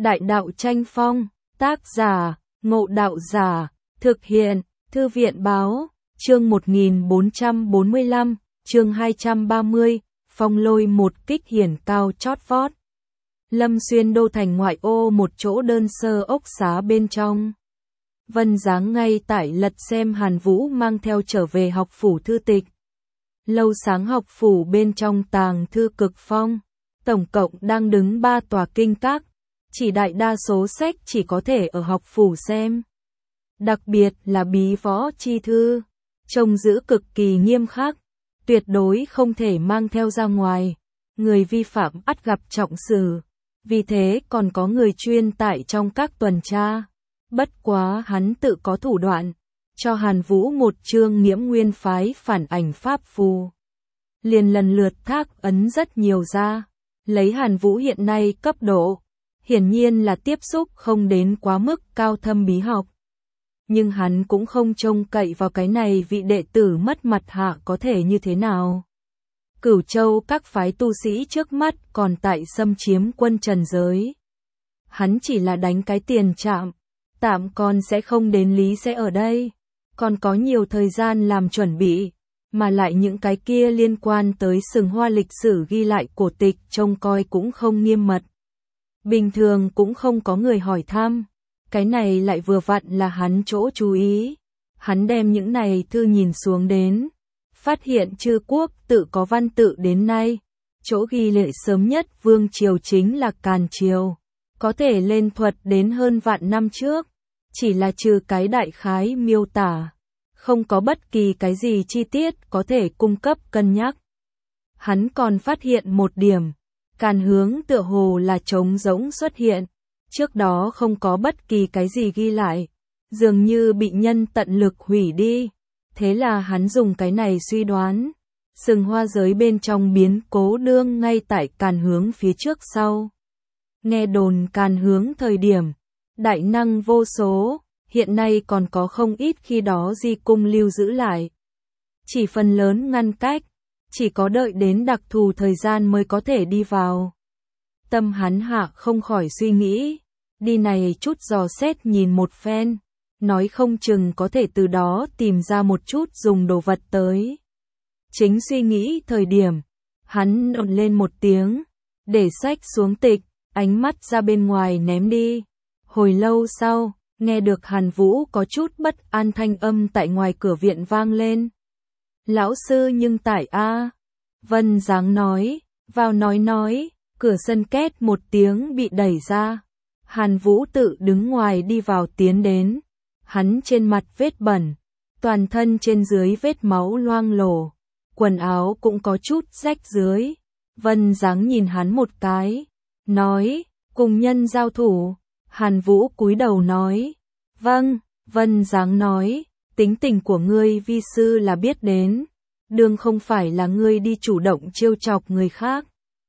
Đại đạo tranh phong, tác giả, Ngộ Đạo Giả, thực hiện, Thư viện báo, chương 1445, chương 230, phong lôi một kích hiển cao chót vót. Lâm Xuyên đô thành ngoại ô một chỗ đơn sơ ốc xá bên trong. Vân Giáng ngay tại lật xem Hàn Vũ mang theo trở về học phủ thư tịch. Lâu sáng học phủ bên trong tàng thư cực phong, tổng cộng đang đứng 3 tòa kinh các, chỉ đại đa số sách chỉ có thể ở học phủ xem. Đặc biệt là bí võ chi thư, trông giữ cực kỳ nghiêm khắc, tuyệt đối không thể mang theo ra ngoài, người vi phạm ắt gặp trọng xử. Vì thế còn có người chuyên tại trong các tuần tra. Bất quá hắn tự có thủ đoạn, cho Hàn Vũ một chương Nghiễm Nguyên phái phản ảnh pháp phù. Liền lần lượt thác ấn rất nhiều ra, lấy Hàn Vũ hiện nay cấp độ, hiển nhiên là tiếp xúc không đến quá mức cao thâm bí học. Nhưng hắn cũng không trông cậy vào cái này vị đệ tử mất mặt hạ có thể như thế nào. Cửu Châu các phái tu sĩ trước mắt còn tại xâm chiếm quân trần giới. Hắn chỉ là đánh cái tiền tạm còn sẽ không đến lý sẽ ở đây. Còn có nhiều thời gian làm chuẩn bị, mà lại những cái kia liên quan tới sừng hoa lịch sử ghi lại cổ tịch trông coi cũng không nghiêm mật. Bình thường cũng không có người hỏi thăm, cái này lại vừa vặn là hắn chỗ chú ý. Hắn đem những này thư nhìn xuống đến, phát hiện Chư Quốc tự có văn tự đến nay, chỗ ghi lệ sớm nhất vương triều chính là Càn triều, có thể lên thuật đến hơn vạn năm trước, chỉ là trừ cái đại khái miêu tả, không có bất kỳ cái gì chi tiết có thể cung cấp cân nhắc. Hắn còn phát hiện một điểm, Càn hướng tựa hồ là trống rỗng xuất hiện, trước đó không có bất kỳ cái gì ghi lại, dường như bị nhân tận lực hủy đi. Thế là hắn dùng cái này suy đoán, sừng hoa giới bên trong biến cố đương ngay tại Càn hướng phía trước sau. Nghe đồn Càn hướng thời điểm, đại năng vô số, hiện nay còn có không ít khi đó di cung lưu giữ lại. Chỉ phần lớn ngăn cách, chỉ có đợi đến đặc thù thời gian mới có thể đi vào. Tâm hắn hạ không khỏi suy nghĩ, đi này chút dò xét nhìn một phen. Nói không chừng có thể từ đó tìm ra một chút dùng đồ vật tới. Chính suy nghĩ thời điểm, hắn nộn lên một tiếng, để sách xuống tịch, ánh mắt ra bên ngoài ném đi. Hồi lâu sau, nghe được Hàn Vũ có chút bất an thanh âm tại ngoài cửa viện vang lên. Lão sư nhưng tại a. Vân Giáng nói, vào nói, cửa sân két một tiếng bị đẩy ra. Hàn Vũ tự đứng ngoài đi vào tiến đến. Hắn trên mặt vết bẩn, toàn thân trên dưới vết máu loang lổ, quần áo cũng có chút rách dưới. Vân Giáng nhìn hắn một cái, nói, cùng nhân giao thủ. Hàn Vũ cúi đầu nói, vâng. Vân Giáng nói, tính tình của ngươi vi sư là biết đến, đương không phải là ngươi đi chủ động trêu chọc người khác.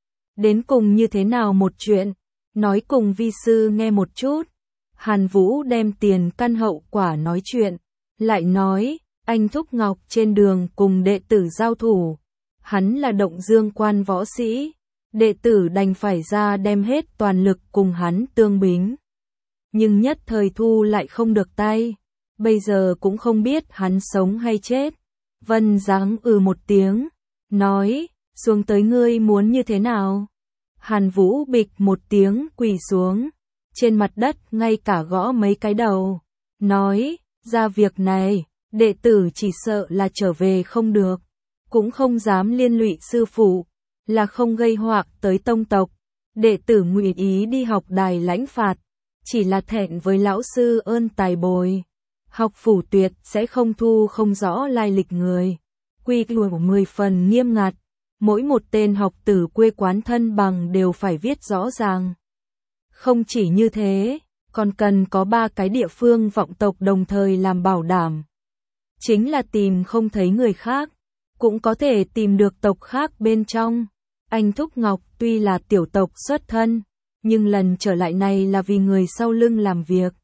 Đến cùng như thế nào một chuyện, nói cùng vi sư nghe một chút. Hàn Vũ đem tiền căn hậu quả nói chuyện, lại nói, anh Thúc Ngọc trên đường cùng đệ tử giao thủ, hắn là động dương quan võ sĩ, đệ tử đành phải ra đem hết toàn lực cùng hắn tương bính. Nhưng nhất thời thu lại không được tay, bây giờ cũng không biết hắn sống hay chết. Vân Giáng một tiếng, nói, xuống tới ngươi muốn như thế nào? Hàn Vũ bịch một tiếng quỳ xuống. Trên mặt đất ngay cả gõ mấy cái đầu, nói, ra việc này, đệ tử chỉ sợ là trở về không được, cũng không dám liên lụy sư phụ, là không gây họa tới tông tộc. Đệ tử nguyện ý đi học đài lãnh phạt, chỉ là thẹn với lão sư ơn tài bồi. Học phủ tuyệt sẽ không thu không rõ lai lịch người, quy củ 10 phần nghiêm ngặt, mỗi một tên học tử quê quán thân bằng đều phải viết rõ ràng. Không chỉ như thế, còn cần có 3 cái địa phương vọng tộc đồng thời làm bảo đảm. Chính là tìm không thấy người khác, cũng có thể tìm được tộc khác bên trong. Anh Thúc Ngọc tuy là tiểu tộc xuất thân, nhưng lần trở lại này là vì người sau lưng làm việc.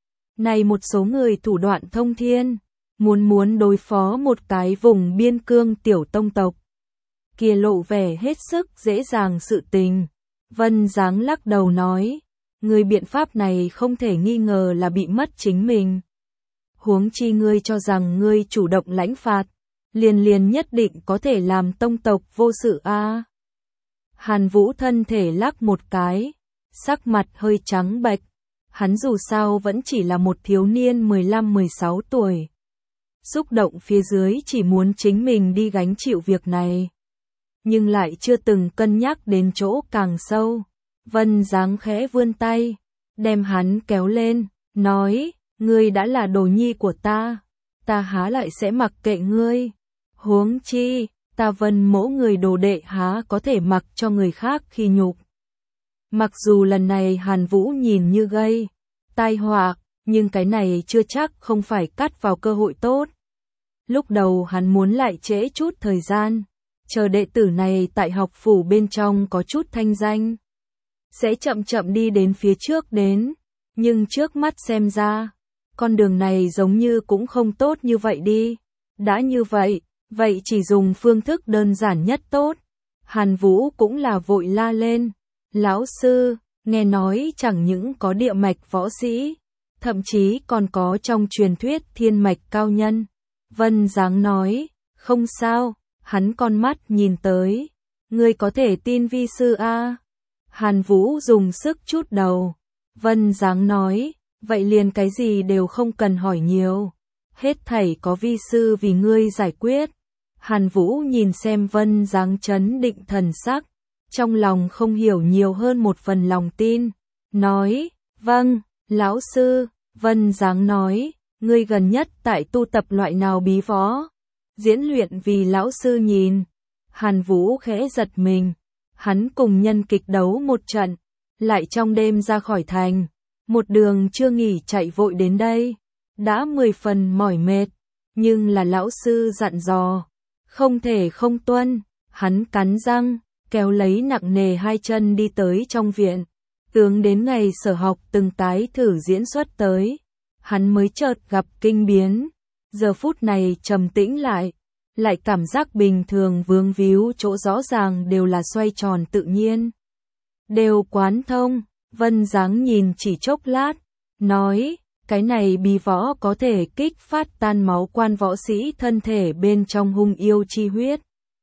Này một số người thủ đoạn thông thiên, muốn đối phó một cái vùng biên cương tiểu tông tộc. Kia lộ vẻ hết sức dễ dàng sự tình. Vân Giáng lắc đầu nói, Ngươi biện pháp này không thể nghi ngờ là bị mất chính mình. Huống chi ngươi cho rằng ngươi chủ động lãnh phạt, liền nhất định có thể làm tông tộc vô sự a. Hàn Vũ thân thể lắc một cái, sắc mặt hơi trắng bệch, hắn dù sao vẫn chỉ là một thiếu niên 15-16 tuổi. Xúc động phía dưới chỉ muốn chính mình đi gánh chịu việc này. Nhưng lại chưa từng cân nhắc đến chỗ càng sâu. Vân Giáng khẽ vươn tay, đem hắn kéo lên, nói, ngươi đã là đồ nhi của ta há lại sẽ mặc kệ ngươi. Huống chi, ta Vân mỗ người đồ đệ há có thể mặc cho người khác khi nhục. Mặc dù lần này Hàn Vũ nhìn như gây tai họa, nhưng cái này chưa chắc không phải cắt vào cơ hội tốt. Lúc đầu hắn muốn lại trễ chút thời gian, chờ đệ tử này tại học phủ bên trong có chút thanh danh, sẽ chậm chậm đi đến phía trước đến, nhưng trước mắt xem ra, con đường này giống như cũng không tốt như vậy đi. Đã như vậy, vậy chỉ dùng phương thức đơn giản nhất tốt. Hàn Vũ cũng là vội la lên, lão sư, nghe nói chẳng những có địa mạch võ sĩ, thậm chí còn có trong truyền thuyết thiên mạch cao nhân. Vân Giáng nói, không sao, hắn con mắt nhìn tới, ngươi có thể tin vi sư a? Hàn Vũ dùng sức chút đầu. Vân Giáng nói, vậy liền cái gì đều không cần hỏi nhiều, hết thảy có vi sư vì ngươi giải quyết. Hàn Vũ nhìn xem Vân Giáng trấn định thần sắc, trong lòng không hiểu nhiều hơn một phần lòng tin, nói, vâng, lão sư. Vân Giáng nói, ngươi gần nhất tại tu tập loại nào bí võ? Diễn luyện vì lão sư nhìn. Hàn Vũ khẽ giật mình, hắn cùng nhân kịch đấu một trận, lại trong đêm ra khỏi thành, một đường chưa nghỉ chạy vội đến đây, đã 10 phần mỏi mệt, nhưng là lão sư dặn dò, không thể không tuân. Hắn cắn răng, kéo lấy nặng nề hai chân đi tới trong viện. Tướng đến ngày sở học từng tái thử diễn xuất tới, hắn mới chợt gặp kinh biến. Giờ phút này trầm tĩnh lại cảm giác bình thường vướng víu chỗ rõ ràng đều là xoay tròn tự nhiên, đều quán thông. Vân Giáng nhìn chỉ chốc lát, nói, cái này bí võ có thể kích phát tan máu quan võ sĩ thân thể bên trong hung yêu chi huyết.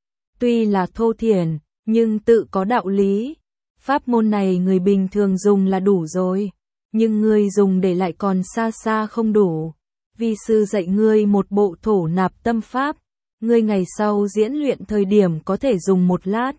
Tuy là thô thiển, nhưng tự có đạo lý. Pháp môn này người bình thường dùng là đủ rồi, nhưng ngươi dùng để lại còn xa xa không đủ. Vi sư dạy ngươi một bộ thổ nạp tâm pháp, ngươi ngày sau diễn luyện thời điểm có thể dùng một lát.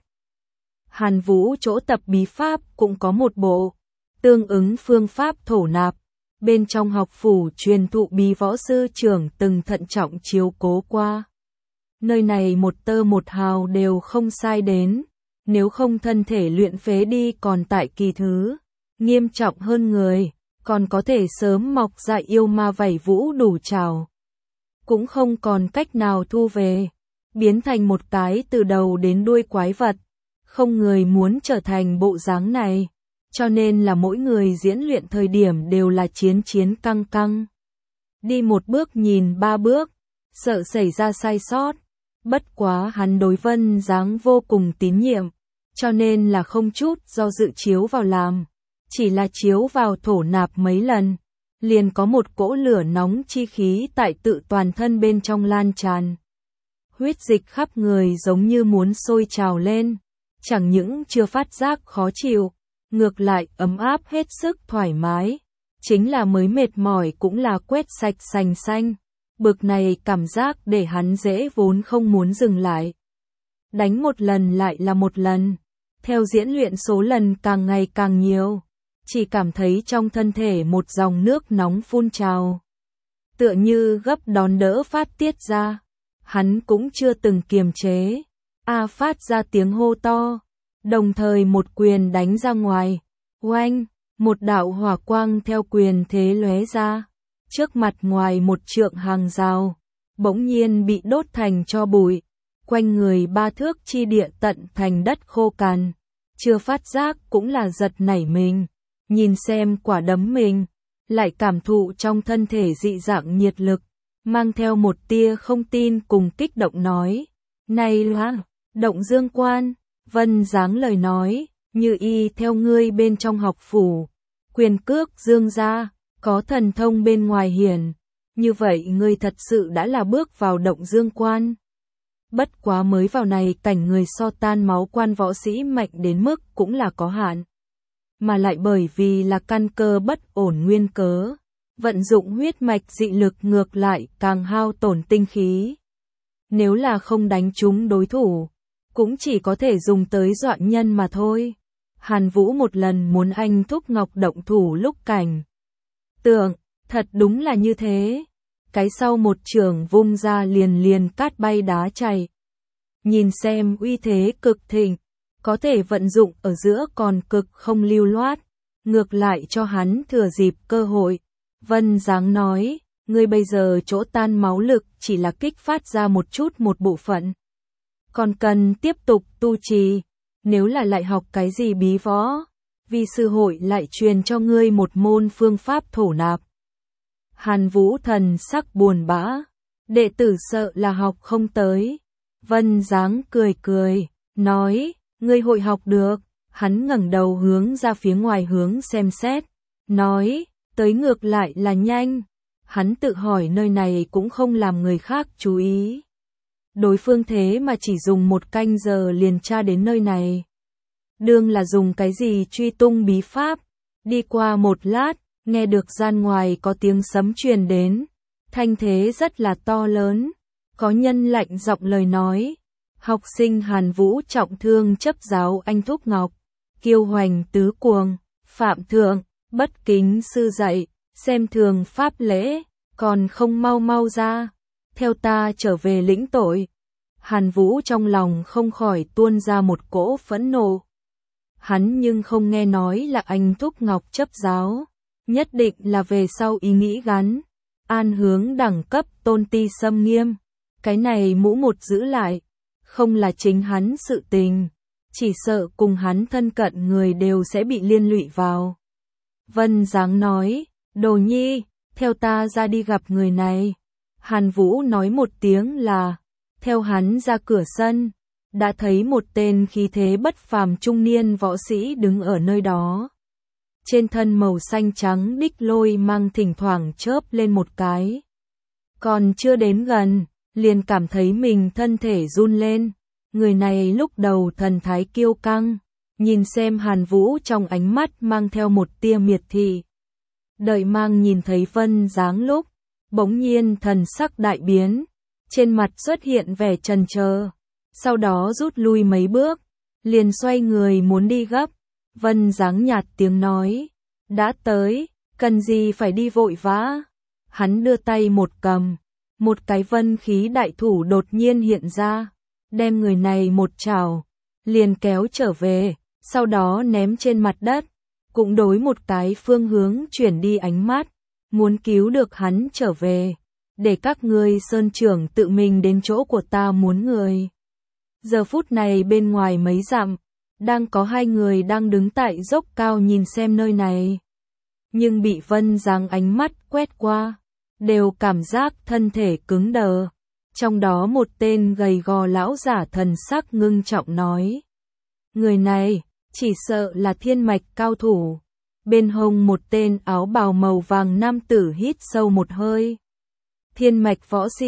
Hàn Vũ chỗ tập bí pháp cũng có một bộ tương ứng phương pháp thổ nạp, bên trong học phủ truyền thụ bí võ sư trưởng từng thận trọng chiếu cố qua. Nơi này một tơ một hào đều không sai đến, nếu không thân thể luyện phế đi còn tại kỳ thứ nghiêm trọng hơn người, còn có thể sớm mọc ra yêu ma vảy vũ đủ trào, cũng không còn cách nào thu về, biến thành một cái từ đầu đến đuôi quái vật. Không người muốn trở thành bộ dáng này, cho nên là mỗi người diễn luyện thời điểm đều là chiến căng căng. Đi một bước nhìn ba bước, sợ xảy ra sai sót. Bất quá hắn đối Vân Giáng vô cùng tín nhiệm, cho nên là không chút do dự chiếu vào làm. Chỉ là chiếu vào thổ nạp mấy lần, liền có một cỗ lửa nóng chi khí tại tự toàn thân bên trong lan tràn. Huyết dịch khắp người giống như muốn sôi trào lên, chẳng những chưa phát giác khó chịu, ngược lại ấm áp hết sức thoải mái. Chính là mới mệt mỏi cũng là quét sạch sành xanh. Bực này cảm giác để hắn dễ vốn không muốn dừng lại. Đánh một lần lại là một lần, theo diễn luyện số lần càng ngày càng nhiều, chỉ cảm thấy trong thân thể một dòng nước nóng phun trào, tựa như gấp đón đỡ phát tiết ra. Hắn cũng chưa từng kiềm chế, phát ra tiếng hô to, đồng thời một quyền đánh ra ngoài. Oanh, một đạo hỏa quang theo quyền thế lóe ra, trước mặt ngoài một trượng hàng rào, bỗng nhiên bị đốt thành tro bụi, quanh người 3 thước chi địa tận thành đất khô cằn. Chưa phát giác cũng là giật nảy mình, nhìn xem quả đấm mình, lại cảm thụ trong thân thể dị dạng nhiệt lực, mang theo một tia không tin cùng kích động nói, này là Động Dương Quan. Vân Giáng lời nói, như y theo ngươi bên trong học phủ, quyền cước dương ra, có thần thông bên ngoài hiển. Như vậy ngươi thật sự đã là bước vào động dương quan. Bất quá mới vào này cảnh người so tan máu quan võ sĩ mạnh đến mức cũng là có hạn. Mà lại bởi vì là căn cơ bất ổn nguyên cớ, vận dụng huyết mạch dị lực ngược lại càng hao tổn tinh khí. Nếu là không đánh trúng đối thủ, cũng chỉ có thể dùng tới dọa nhân mà thôi. Hàn Vũ một lần muốn anh thúc Ngọc động thủ lúc cảnh tượng, thật đúng là như thế. Cái sau một trường vung ra liền cát bay đá chảy. Nhìn xem uy thế cực thịnh, có thể vận dụng ở giữa còn cực không lưu loát, ngược lại cho hắn thừa dịp cơ hội. Vân Giáng nói, ngươi bây giờ chỗ tan máu lực chỉ là kích phát ra một chút một bộ phận. Còn cần tiếp tục tu trì, nếu là lại học cái gì bí võ, vì sư hội lại truyền cho ngươi một môn phương pháp thổ nạp. Hàn Vũ thần sắc buồn bã, đệ tử sợ là học không tới. Vân Giáng cười, nói, ngươi hội học được. Hắn ngẩng đầu hướng ra phía ngoài hướng xem xét, nói, tới ngược lại là nhanh. Hắn tự hỏi nơi này cũng không làm người khác chú ý. Đối phương thế mà chỉ dùng 1 canh giờ liền tra đến nơi này. Đương là dùng cái gì truy tung bí pháp. Đi qua một lát, nghe được gian ngoài có tiếng sấm truyền đến. Thanh thế rất là to lớn. Có nhân lạnh giọng lời nói. Học sinh Hàn Vũ trọng thương chấp giáo anh Thúc Ngọc. Kiêu hoành tứ cuồng, phạm thượng, bất kính sư dạy, xem thường pháp lễ, còn không mau ra. Theo ta trở về lĩnh tội. Hàn Vũ trong lòng không khỏi tuôn ra một cỗ phẫn nộ. Hắn nhưng không nghe nói là anh Thúc Ngọc chấp giáo. Nhất định là về sau ý nghĩ gắn. An hướng đẳng cấp tôn ti xâm nghiêm. Cái này mũ một giữ lại. Không là chính hắn sự tình. Chỉ sợ cùng hắn thân cận người đều sẽ bị liên lụy vào. Vân Giáng nói, Đồ Nhi, theo ta ra đi gặp người này. Hàn Vũ nói một tiếng là, theo hắn ra cửa sân, đã thấy một tên khí thế bất phàm trung niên võ sĩ đứng ở nơi đó. Trên thân màu xanh trắng đích lôi mang thỉnh thoảng chớp lên một cái. Còn chưa đến gần, liền cảm thấy mình thân thể run lên. Người này lúc đầu thần thái kiêu căng, nhìn xem Hàn Vũ trong ánh mắt mang theo một tia miệt thị. Đợi mang nhìn thấy Vân Giáng lúc, bỗng nhiên thần sắc đại biến, trên mặt xuất hiện vẻ chần chờ, sau đó rút lui mấy bước, liền xoay người muốn đi gấp. Vân Giáng nhạt tiếng nói, đã tới, cần gì phải đi vội vã. Hắn đưa tay một cầm, một cái vân khí đại thủ đột nhiên hiện ra, đem người này một chảo, liền kéo trở về, sau đó ném trên mặt đất, cũng đối một cái phương hướng chuyển đi ánh mắt, muốn cứu được hắn trở về, để các ngươi sơn trưởng tự mình đến chỗ của ta muốn người. Giờ phút này bên ngoài mấy dặm, đang có 2 người đang đứng tại dốc cao nhìn xem nơi này. Nhưng bị Vân Giáng ánh mắt quét qua, đều cảm giác thân thể cứng đờ. Trong đó một tên gầy gò lão giả thần sắc ngưng trọng nói. Người này, chỉ sợ là thiên mạch cao thủ. Bên hông một tên áo bào màu vàng nam tử hít sâu một hơi. Thiên mạch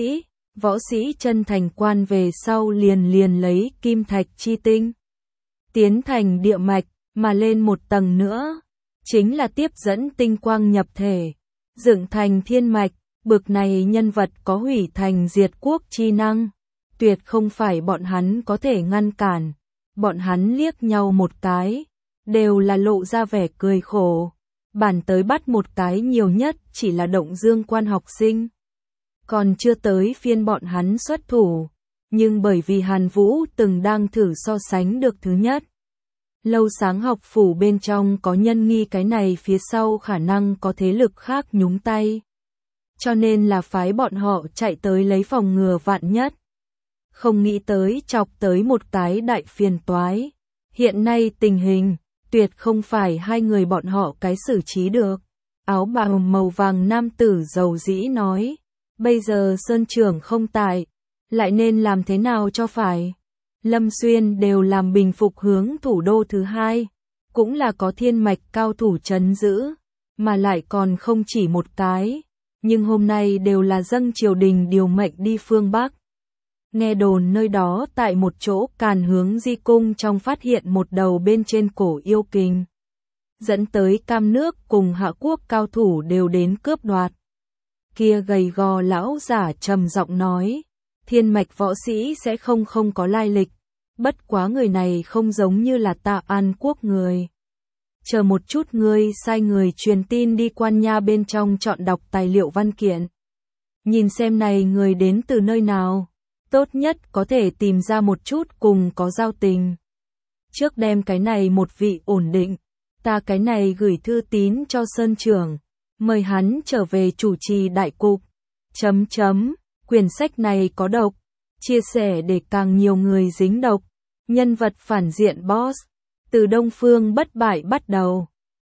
võ sĩ chân thành quan về sau liền lấy kim thạch chi tinh. Tiến thành địa mạch, mà lên một tầng nữa. Chính là tiếp dẫn tinh quang nhập thể. Dựng thành thiên mạch. Bực này nhân vật có hủy thành diệt quốc chi năng, tuyệt không phải bọn hắn có thể ngăn cản. Bọn hắn liếc nhau một cái, đều là lộ ra vẻ cười khổ. Bản tới bắt một cái nhiều nhất chỉ là động dương quan học sinh. Còn chưa tới phiên bọn hắn xuất thủ, nhưng bởi vì Hàn Vũ từng đang thử so sánh được thứ nhất. Lâu Sáng học phủ bên trong có nhân nghi cái này phía sau khả năng có thế lực khác nhúng tay. Cho nên là phái bọn họ chạy tới lấy phòng ngừa vạn nhất. Không nghĩ tới chọc tới một cái đại phiền toái. Hiện nay tình hình, tuyệt không phải 2 người bọn họ cái xử trí được. Áo bào màu vàng nam tử dầu dĩ nói. Bây giờ sơn trưởng không tại, lại nên làm thế nào cho phải. Lâm Xuyên đều làm bình phục hướng thủ đô thứ 2. cũng là có thiên mạch cao thủ trấn giữ, mà lại còn không chỉ một cái, nhưng hôm nay đều là dâng triều đình điều mệnh đi phương Bắc. Nghe đồn nơi đó tại một chỗ càn hướng di cung trong phát hiện một đầu bên trên cổ yêu kình, dẫn tới Cam nước cùng Hạ quốc cao thủ đều đến cướp đoạt. Kia gầy gò lão giả trầm giọng nói, thiên mạch võ sĩ sẽ không có lai lịch, bất quá người này không giống như là Tạ An quốc người. Chờ một chút, ngươi sai người truyền tin đi Quan Nha bên trong chọn đọc tài liệu văn kiện. Nhìn xem này người đến từ nơi nào, tốt nhất có thể tìm ra một chút cùng có giao tình. Trước đem cái này một vị ổn định, ta cái này gửi thư tín cho Sơn trưởng, mời hắn trở về chủ trì đại cục. Quyển sách này có độc, chia sẻ để càng nhiều người dính độc. Nhân vật phản diện boss, từ Đông Phương bất bại bắt đầu.